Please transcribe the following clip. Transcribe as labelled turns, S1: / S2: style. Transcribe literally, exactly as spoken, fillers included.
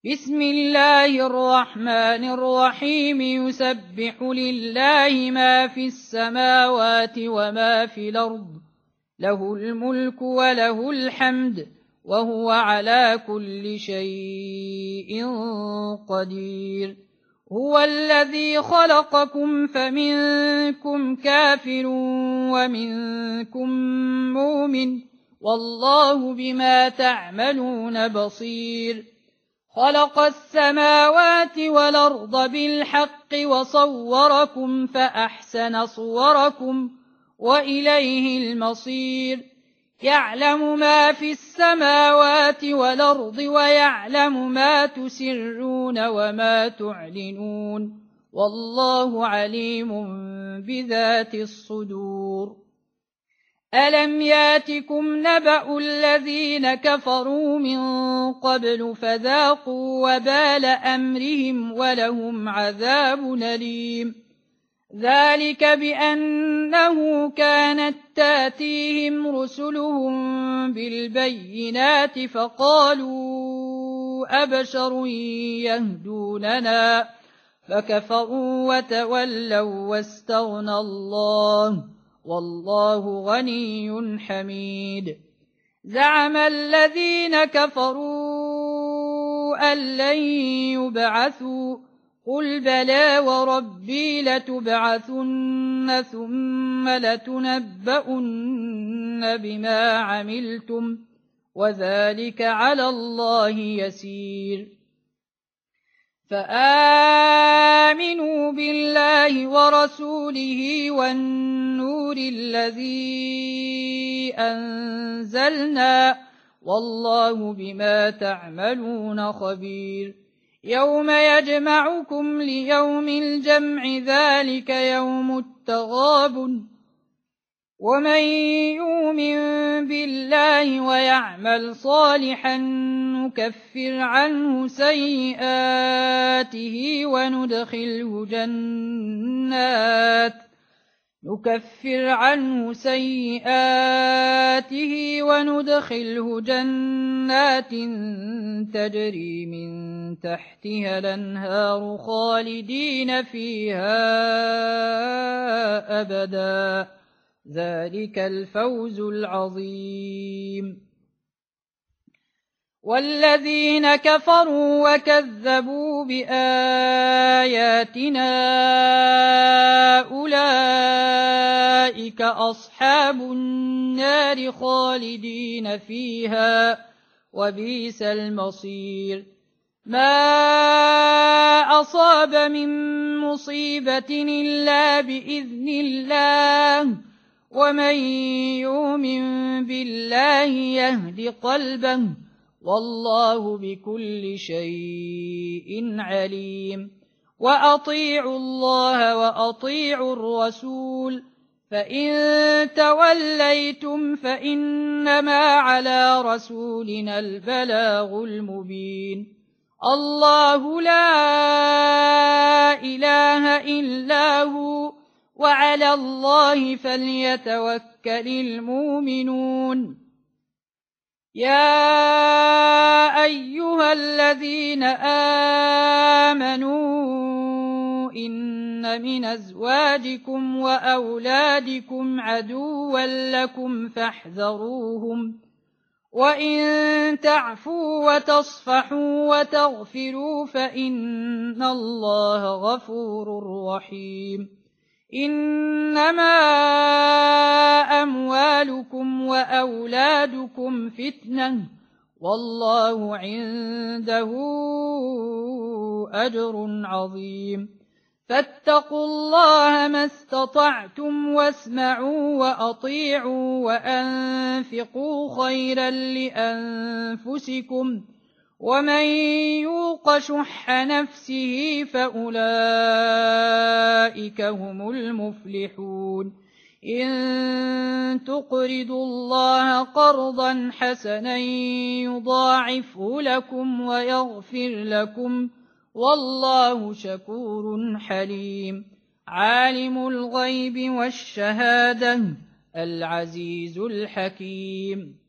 S1: بسم الله الرحمن الرحيم يسبح لله ما في السماوات وما في الأرض له الملك وله الحمد وهو على كل شيء قدير هو الذي خلقكم فمنكم كافر ومنكم مؤمن والله بما تعملون بصير خلق السماوات والأرض بالحق وصوركم فأحسن صوركم وإليه المصير يعلم ما في السماوات والأرض ويعلم ما تسرون وما تعلنون والله عليم بذات الصدور ألم ياتكم نبأ الذين كفروا من قبل فذاقوا وبال أمرهم ولهم عذاب أليم ذلك بأنه كانت تاتيهم رسلهم بالبينات فقالوا أبشر يهدوننا فكفروا وتولوا واستغنى الله والله غني حميد زعم الذين كفروا أن لن يبعثوا قل بلى وربي لتبعثن ثم لتنبؤن بما عملتم وذلك على الله يسير فآمنوا بالله ورسوله والنور الذي أنزلنا والله بما تعملون خبير يوم يجمعكم ليوم الجمع ذلك يوم التغابن ومن يؤمن بالله ويعمل صالحا نكفر عنه سيئاته وندخله جنات نكفر عنه سيئاته وندخله جنات تجري من تحتها الأنهار خالدين فيها أبدا ذلك الفوز العظيم والذين كفروا وكذبوا بآياتنا أولئك أصحاب النار خالدين فيها وبئس المصير ما أصاب من مصيبة إلا بإذن الله ومن يؤمن بالله يهد قلبه والله بكل شيء عليم وأطيعوا الله وأطيعوا الرسول فإن توليتم فإنما على رسولنا البلاغ المبين الله لا إله إلا هو وعلى الله فليتوكل المؤمنون يا أيها الذين آمنوا إن من أزواجكم وأولادكم عدوا لكم فاحذروهم وإن تعفوا وتصفحوا وتغفروا فإن الله غفور رحيم إنما أموالكم وأولادكم فتنة والله عنده أجر عظيم فاتقوا الله ما استطعتم واسمعوا وأطيعوا وأنفقوا خيرا لأنفسكم ومن يوق شح نفسه فأولئك هم المفلحون إن تقرضوا الله قرضا حسنا يضاعفه لكم ويغفر لكم والله شكور حليم عالم الغيب والشهادة العزيز الحكيم